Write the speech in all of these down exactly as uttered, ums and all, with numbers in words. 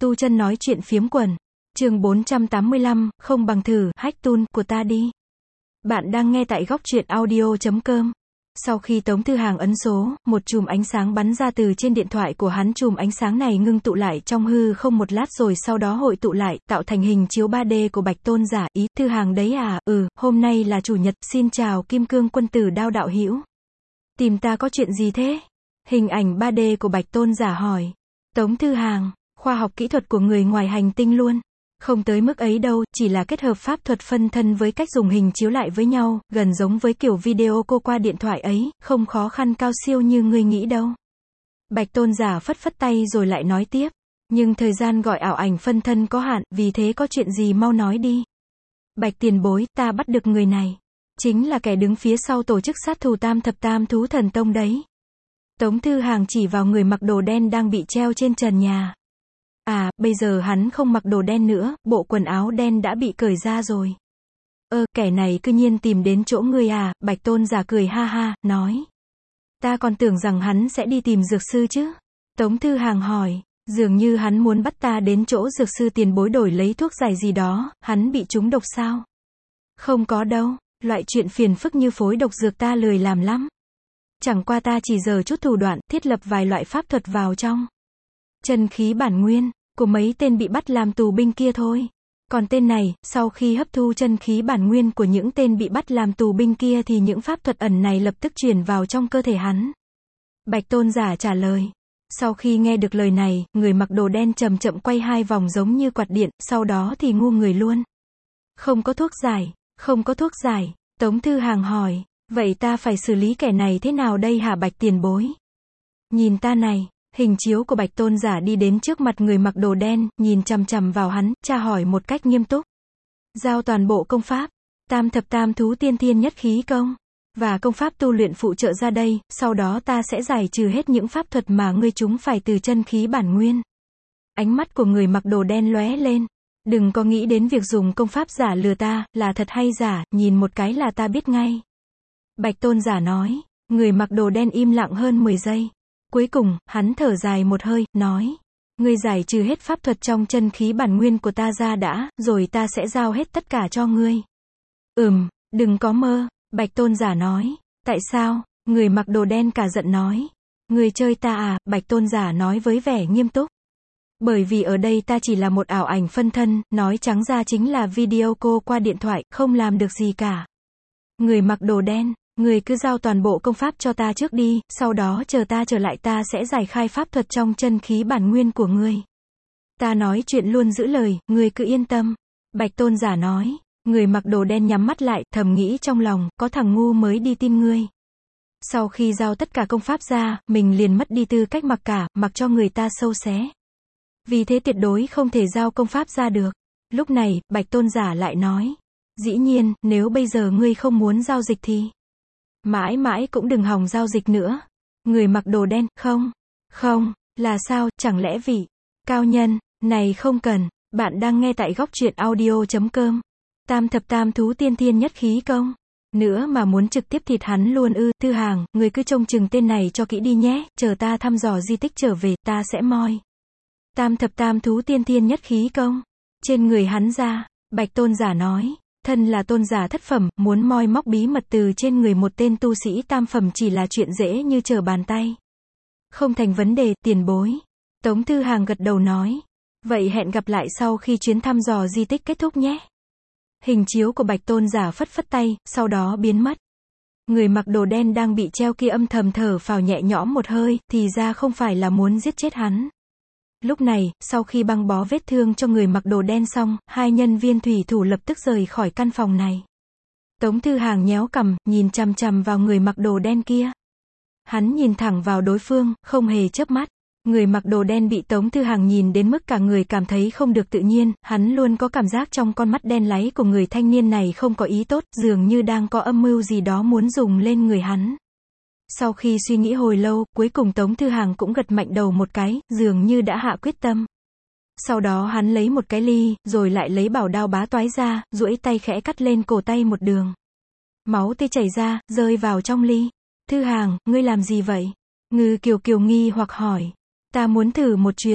tu chân nói chuyện phiếm quần. Chương bốn trăm tám mươi lăm, không bằng thử, hack tool của ta đi. Bạn đang nghe tại góc truyện audio chấm com. Sau khi Tống Thư Hàng ấn số, một chùm ánh sáng bắn ra từ trên điện thoại của hắn. Chùm ánh sáng này ngưng tụ lại trong hư không một lát rồi sau đó hội tụ lại, tạo thành hình chiếu ba D của Bạch Tôn Giả. Ý, Thư Hàng đấy à, ừ, hôm nay là chủ nhật, xin chào Kim Cương Quân Tử Đao đạo hữu. Tìm ta có chuyện gì thế? Hình ảnh ba D của Bạch Tôn Giả hỏi. Tống Thư Hàng, khoa học kỹ thuật của người ngoài hành tinh luôn. Không tới mức ấy đâu, chỉ là kết hợp pháp thuật phân thân với cách dùng hình chiếu lại với nhau, gần giống với kiểu video cô qua điện thoại ấy, không khó khăn cao siêu như ngươi nghĩ đâu. Bạch Tôn Giả phất phất tay rồi lại nói tiếp. Nhưng thời gian gọi ảo ảnh phân thân có hạn, vì thế có chuyện gì mau nói đi. Bạch tiền bối, ta bắt được người này. Chính là kẻ đứng phía sau tổ chức sát thủ Tam Thập Tam Thú Thần Tông đấy. Tống Thư Hàng chỉ vào người mặc đồ đen đang bị treo trên trần nhà. À, bây giờ hắn không mặc đồ đen nữa, bộ quần áo đen đã bị cởi ra rồi. Ơ, kẻ này cư nhiên tìm đến chỗ ngươi à, Bạch Tôn Giả cười ha ha, nói. Ta còn tưởng rằng hắn sẽ đi tìm dược sư chứ. Tống Thư Hàng hỏi, dường như hắn muốn bắt ta đến chỗ dược sư tiền bối đổi lấy thuốc giải gì đó, hắn bị trúng độc sao? Không có đâu, loại chuyện phiền phức như phối độc dược ta lười làm lắm. Chẳng qua ta chỉ giờ chút thủ đoạn, thiết lập vài loại pháp thuật vào trong chân khí bản nguyên của mấy tên bị bắt làm tù binh kia thôi. Còn tên này, sau khi hấp thu chân khí bản nguyên của những tên bị bắt làm tù binh kia thì những pháp thuật ẩn này lập tức truyền vào trong cơ thể hắn. Bạch Tôn Giả trả lời. Sau khi nghe được lời này, người mặc đồ đen chậm chậm quay hai vòng giống như quạt điện, sau đó thì ngu người luôn. Không có thuốc giải, không có thuốc giải. Tống Thư Hàng hỏi, vậy ta phải xử lý kẻ này thế nào đây hả Bạch tiền bối? Nhìn ta này. Hình chiếu của Bạch Tôn Giả đi đến trước mặt người mặc đồ đen, nhìn chằm chằm vào hắn, tra hỏi một cách nghiêm túc. Giao toàn bộ công pháp, Tam Thập Tam Thú Tiên Thiên Nhất Khí Công, và công pháp tu luyện phụ trợ ra đây, sau đó ta sẽ giải trừ hết những pháp thuật mà ngươi chúng phải từ chân khí bản nguyên. Ánh mắt của người mặc đồ đen lóe lên. Đừng có nghĩ đến việc dùng công pháp giả lừa ta, là thật hay giả, nhìn một cái là ta biết ngay. Bạch Tôn Giả nói, người mặc đồ đen im lặng hơn mười giây. Cuối cùng, hắn thở dài một hơi, nói. Ngươi giải trừ hết pháp thuật trong chân khí bản nguyên của ta ra đã, rồi ta sẽ giao hết tất cả cho ngươi. Ừm, đừng có mơ, Bạch Tôn Giả nói. Tại sao? Người mặc đồ đen cả giận nói. Ngươi chơi ta à, Bạch Tôn Giả nói với vẻ nghiêm túc. Bởi vì ở đây ta chỉ là một ảo ảnh phân thân, nói trắng ra chính là video call qua điện thoại, không làm được gì cả. Người mặc đồ đen. Người cứ giao toàn bộ công pháp cho ta trước đi, sau đó chờ ta trở lại ta sẽ giải khai pháp thuật trong chân khí bản nguyên của ngươi. Ta nói chuyện luôn giữ lời, ngươi cứ yên tâm. Bạch Tôn Giả nói, người mặc đồ đen nhắm mắt lại, thầm nghĩ trong lòng, có thằng ngu mới đi tin ngươi. Sau khi giao tất cả công pháp ra, mình liền mất đi tư cách mặc cả, mặc cho người ta sâu xé. Vì thế tuyệt đối không thể giao công pháp ra được. Lúc này, Bạch Tôn Giả lại nói, dĩ nhiên, nếu bây giờ ngươi không muốn giao dịch thì mãi mãi cũng đừng hòng giao dịch nữa. Người mặc đồ đen, không, không, là sao, chẳng lẽ vị cao nhân này không cần. Bạn đang nghe tại góc truyện audio chấm com. Tam Thập Tam Thú Tiên Thiên Nhất Khí Công. Nữa mà muốn trực tiếp thịt hắn luôn ư. Thư Hàng, người cứ trông chừng tên này cho kỹ đi nhé, chờ ta thăm dò di tích trở về, ta sẽ moi Tam Thập Tam Thú Tiên Thiên Nhất Khí Công trên người hắn ra. Bạch Tôn Giả nói. Thân là tôn giả thất phẩm, muốn moi móc bí mật từ trên người một tên tu sĩ tam phẩm chỉ là chuyện dễ như trở bàn tay. Không thành vấn đề, tiền bối. Tống Thư Hàng gật đầu nói. Vậy hẹn gặp lại sau khi chuyến thăm dò di tích kết thúc nhé. Hình chiếu của Bạch Tôn Giả phất phất tay, sau đó biến mất. Người mặc đồ đen đang bị treo kia âm thầm thở phào nhẹ nhõm một hơi, thì ra không phải là muốn giết chết hắn. Lúc này, sau khi băng bó vết thương cho người mặc đồ đen xong, hai nhân viên thủy thủ lập tức rời khỏi căn phòng này. Tống Thư Hàng nhéo cằm, nhìn chằm chằm vào người mặc đồ đen kia. Hắn nhìn thẳng vào đối phương, không hề chớp mắt. Người mặc đồ đen bị Tống Thư Hàng nhìn đến mức cả người cảm thấy không được tự nhiên, hắn luôn có cảm giác trong con mắt đen láy của người thanh niên này không có ý tốt, dường như đang có âm mưu gì đó muốn dùng lên người hắn. Sau khi suy nghĩ hồi lâu, cuối cùng Tống Thư Hàng cũng gật mạnh đầu một cái, dường như đã hạ quyết tâm. Sau đó hắn lấy một cái ly, rồi lại lấy bảo đao bá toái ra, duỗi tay khẽ cắt lên cổ tay một đường. Máu tươi chảy ra, rơi vào trong ly. Thư Hàng, ngươi làm gì vậy? Ngư Kiều Kiều nghi hoặc hỏi. Ta muốn thử một chuyện.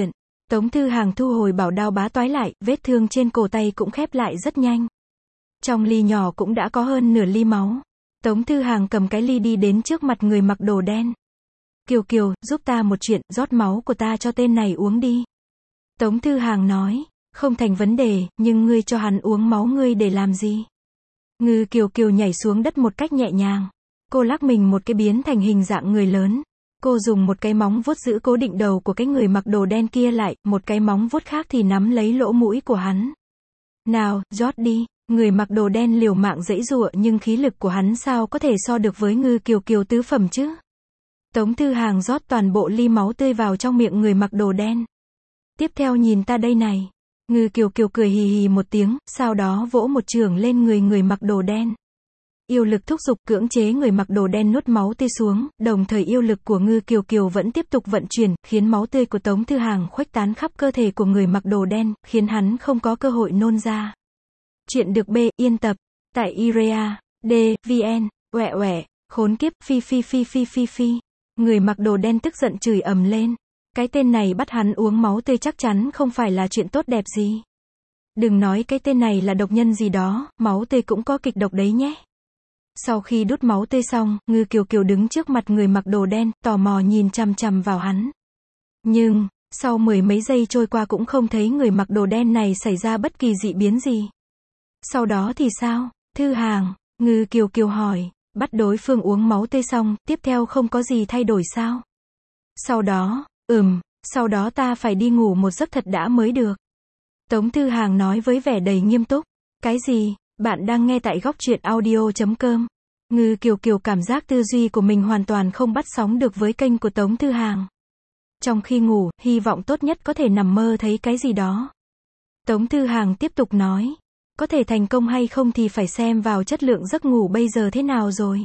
Tống Thư Hàng thu hồi bảo đao bá toái lại, vết thương trên cổ tay cũng khép lại rất nhanh. Trong ly nhỏ cũng đã có hơn nửa ly máu. Tống Thư Hàng cầm cái ly đi đến trước mặt người mặc đồ đen. Kiều Kiều, giúp ta một chuyện, rót máu của ta cho tên này uống đi. Tống Thư Hàng nói, không thành vấn đề, nhưng ngươi cho hắn uống máu ngươi để làm gì? Ngư Kiều Kiều nhảy xuống đất một cách nhẹ nhàng. Cô lắc mình một cái biến thành hình dạng người lớn. Cô dùng một cái móng vuốt giữ cố định đầu của cái người mặc đồ đen kia lại, một cái móng vuốt khác thì nắm lấy lỗ mũi của hắn. Nào, rót đi. Người mặc đồ đen liều mạng giãy giụa nhưng khí lực của hắn sao có thể so được với Ngư Kiều Kiều tứ phẩm chứ? Tống Thư Hàng rót toàn bộ ly máu tươi vào trong miệng người mặc đồ đen. Tiếp theo nhìn ta đây này. Ngư Kiều Kiều cười hì hì một tiếng, sau đó vỗ một chưởng lên người người mặc đồ đen. Yêu lực thúc giục cưỡng chế người mặc đồ đen nuốt máu tươi xuống, đồng thời yêu lực của Ngư Kiều Kiều vẫn tiếp tục vận chuyển, khiến máu tươi của Tống Thư Hàng khuếch tán khắp cơ thể của người mặc đồ đen, khiến hắn không có cơ hội nôn ra. Chuyện được B, yên tập, tại i rờ a, D, vn, oẹ oẹ, khốn kiếp, phi phi phi phi phi phi. Người mặc đồ đen tức giận chửi ầm lên. Cái tên này bắt hắn uống máu tươi chắc chắn không phải là chuyện tốt đẹp gì. Đừng nói cái tên này là độc nhân gì đó, máu tươi cũng có kịch độc đấy nhé. Sau khi đút máu tươi xong, Ngư Kiều Kiều đứng trước mặt người mặc đồ đen, tò mò nhìn chằm chằm vào hắn. Nhưng, sau mười mấy giây trôi qua cũng không thấy người mặc đồ đen này xảy ra bất kỳ dị biến gì. Sau đó thì sao? Thư Hàng, Ngư Kiều Kiều hỏi, bắt đối phương uống máu tươi xong, tiếp theo không có gì thay đổi sao? Sau đó, ừm, sau đó ta phải đi ngủ một giấc thật đã mới được. Tống Thư Hàng nói với vẻ đầy nghiêm túc. Cái gì? Bạn đang nghe tại góc truyện audio chấm com. Ngư Kiều Kiều cảm giác tư duy của mình hoàn toàn không bắt sóng được với kênh của Tống Thư Hàng. Trong khi ngủ, hy vọng tốt nhất có thể nằm mơ thấy cái gì đó. Tống Thư Hàng tiếp tục nói. Có thể thành công hay không thì phải xem vào chất lượng giấc ngủ bây giờ thế nào rồi.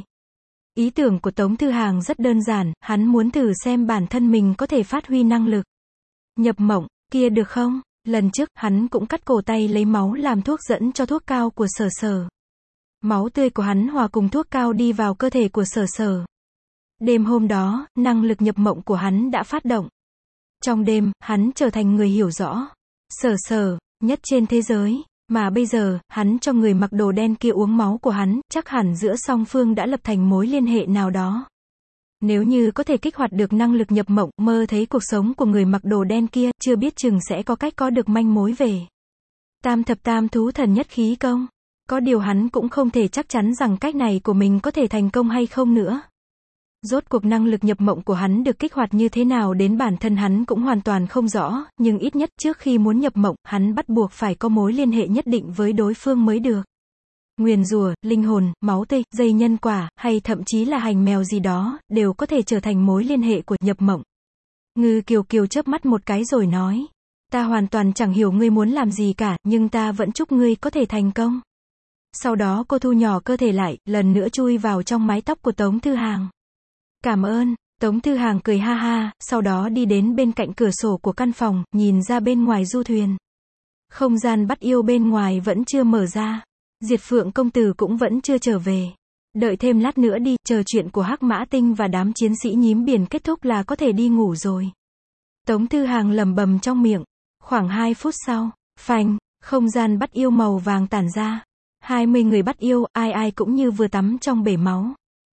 Ý tưởng của Tống Thư Hàng rất đơn giản, hắn muốn thử xem bản thân mình có thể phát huy năng lực. Nhập mộng, kia được không? Lần trước, hắn cũng cắt cổ tay lấy máu làm thuốc dẫn cho thuốc cao của Sở Sở. Máu tươi của hắn hòa cùng thuốc cao đi vào cơ thể của Sở Sở. Đêm hôm đó, năng lực nhập mộng của hắn đã phát động. Trong đêm, hắn trở thành người hiểu rõ Sở Sở nhất trên thế giới. Mà bây giờ, hắn cho người mặc đồ đen kia uống máu của hắn, chắc hẳn giữa song phương đã lập thành mối liên hệ nào đó. Nếu như có thể kích hoạt được năng lực nhập mộng, mơ thấy cuộc sống của người mặc đồ đen kia, chưa biết chừng sẽ có cách có được manh mối về tam thập tam thú thần nhất khí công. Có điều hắn cũng không thể chắc chắn rằng cách này của mình có thể thành công hay không nữa. Rốt cuộc năng lực nhập mộng của hắn được kích hoạt như thế nào đến bản thân hắn cũng hoàn toàn không rõ, nhưng ít nhất trước khi muốn nhập mộng, hắn bắt buộc phải có mối liên hệ nhất định với đối phương mới được. Nguyền rủa, linh hồn, máu tươi, dây nhân quả, hay thậm chí là hành mèo gì đó, đều có thể trở thành mối liên hệ của nhập mộng. Ngư Kiều Kiều chớp mắt một cái rồi nói. Ta hoàn toàn chẳng hiểu ngươi muốn làm gì cả, nhưng ta vẫn chúc ngươi có thể thành công. Sau đó cô thu nhỏ cơ thể lại, lần nữa chui vào trong mái tóc của Tống Thư Hàng. Cảm ơn. Tống Thư Hàng cười ha ha, sau đó đi đến bên cạnh cửa sổ của căn phòng, nhìn ra bên ngoài du thuyền. Không gian bắt yêu bên ngoài vẫn chưa mở ra. Diệt Phượng công tử cũng vẫn chưa trở về. Đợi thêm lát nữa đi, chờ chuyện của Hắc Mã Tinh và đám chiến sĩ nhím biển kết thúc là có thể đi ngủ rồi. Tống Thư Hàng lẩm bẩm trong miệng. Khoảng hai phút sau, phanh, không gian bắt yêu màu vàng tản ra. hai mươi người bắt yêu, ai ai cũng như vừa tắm trong bể máu.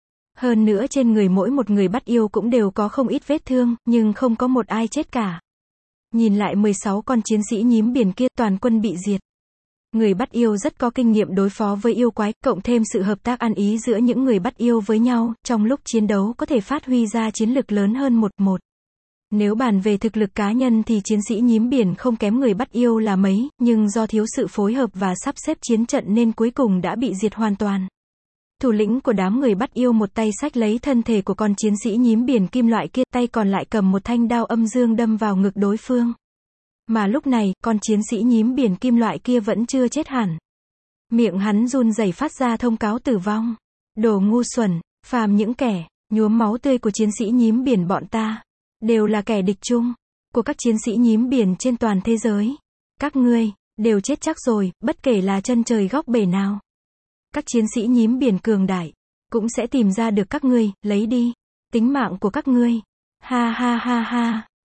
Hơn nữa trên người mỗi một người bắt yêu cũng đều có không ít vết thương, nhưng không có một ai chết cả. Nhìn lại mười sáu con chiến sĩ nhím biển kia, toàn quân bị diệt. Người bắt yêu rất có kinh nghiệm đối phó với yêu quái, cộng thêm sự hợp tác ăn ý giữa những người bắt yêu với nhau, trong lúc chiến đấu có thể phát huy ra chiến lực lớn hơn một một. Nếu bàn về thực lực cá nhân thì chiến sĩ nhím biển không kém người bắt yêu là mấy, nhưng do thiếu sự phối hợp và sắp xếp chiến trận nên cuối cùng đã bị diệt hoàn toàn. Thủ lĩnh của đám người bắt yêu một tay xách lấy thân thể của con chiến sĩ nhím biển kim loại kia, tay còn lại cầm một thanh đao âm dương đâm vào ngực đối phương. Mà lúc này, con chiến sĩ nhím biển kim loại kia vẫn chưa chết hẳn. Miệng hắn run rẩy phát ra thông cáo tử vong. Đồ ngu xuẩn, phàm những kẻ nhuốm máu tươi của chiến sĩ nhím biển bọn ta, đều là kẻ địch chung của các chiến sĩ nhím biển trên toàn thế giới. Các ngươi đều chết chắc rồi, bất kể là chân trời góc bể nào. Các chiến sĩ nhím biển cường đại cũng sẽ tìm ra được các ngươi, lấy đi tính mạng của các ngươi. Ha ha ha ha.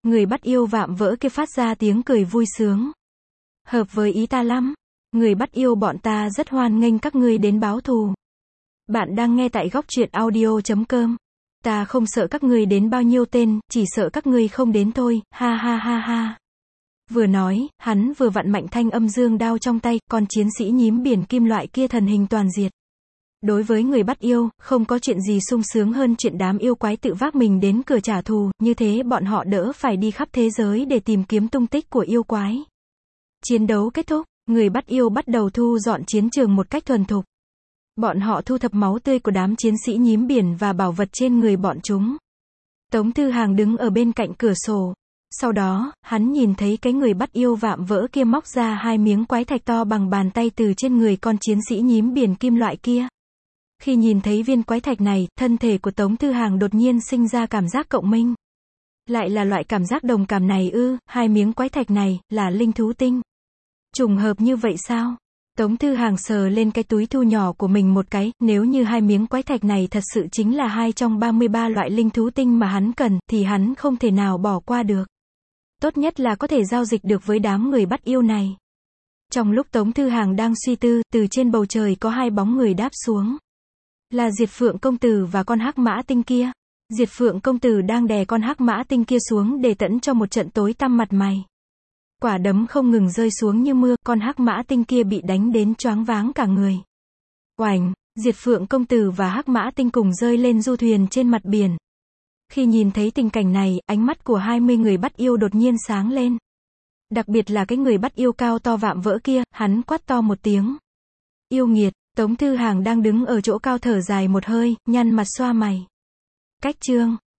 Người bắt yêu vạm vỡ kia phát ra tiếng cười vui sướng. Hợp với ý ta lắm. Người bắt yêu bọn ta rất hoan nghênh các ngươi đến báo thù. Bạn đang nghe tại góc truyện audio chấm com. Ta không sợ các ngươi đến bao nhiêu tên, chỉ sợ các ngươi không đến thôi, ha ha ha ha. Vừa nói, hắn vừa vặn mạnh thanh âm dương đao trong tay, con chiến sĩ nhím biển kim loại kia thần hình toàn diệt. Đối với người bắt yêu, không có chuyện gì sung sướng hơn chuyện đám yêu quái tự vác mình đến cửa trả thù, như thế bọn họ đỡ phải đi khắp thế giới để tìm kiếm tung tích của yêu quái. Chiến đấu kết thúc, người bắt yêu bắt đầu thu dọn chiến trường một cách thuần thục. Bọn họ thu thập máu tươi của đám chiến sĩ nhím biển và bảo vật trên người bọn chúng. Tống Thư Hàng đứng ở bên cạnh cửa sổ. Sau đó, hắn nhìn thấy cái người bắt yêu vạm vỡ kia móc ra hai miếng quái thạch to bằng bàn tay từ trên người con chiến sĩ nhím biển kim loại kia. Khi nhìn thấy viên quái thạch này, thân thể của Tống Thư Hàng đột nhiên sinh ra cảm giác cộng minh. Lại là loại cảm giác đồng cảm này ư, hai miếng quái thạch này, là linh thú tinh. Trùng hợp như vậy sao? Tống Thư Hàng sờ lên cái túi thu nhỏ của mình một cái, nếu như hai miếng quái thạch này thật sự chính là hai trong ba mươi ba loại linh thú tinh mà hắn cần, thì hắn không thể nào bỏ qua được. Tốt nhất là có thể giao dịch được với đám người bắt yêu này. Trong lúc Tống Thư Hàng đang suy tư, từ trên bầu trời có hai bóng người đáp xuống. Là Diệt Phượng công tử và con hắc mã tinh kia. Diệt Phượng công tử đang đè con hắc mã tinh kia xuống để tẫn cho một trận tối tăm mặt mày. Quả đấm không ngừng rơi xuống như mưa, con hắc mã tinh kia bị đánh đến choáng váng cả người. Oành, Diệt Phượng công tử và hắc mã tinh cùng rơi lên du thuyền trên mặt biển. Khi nhìn thấy tình cảnh này, ánh mắt của hai mươi người bắt yêu đột nhiên sáng lên. Đặc biệt là cái người bắt yêu cao to vạm vỡ kia, hắn quát to một tiếng. Yêu nghiệt, Tống Thư Hàng đang đứng ở chỗ cao thở dài một hơi, nhăn mặt xoa mày. Cách chương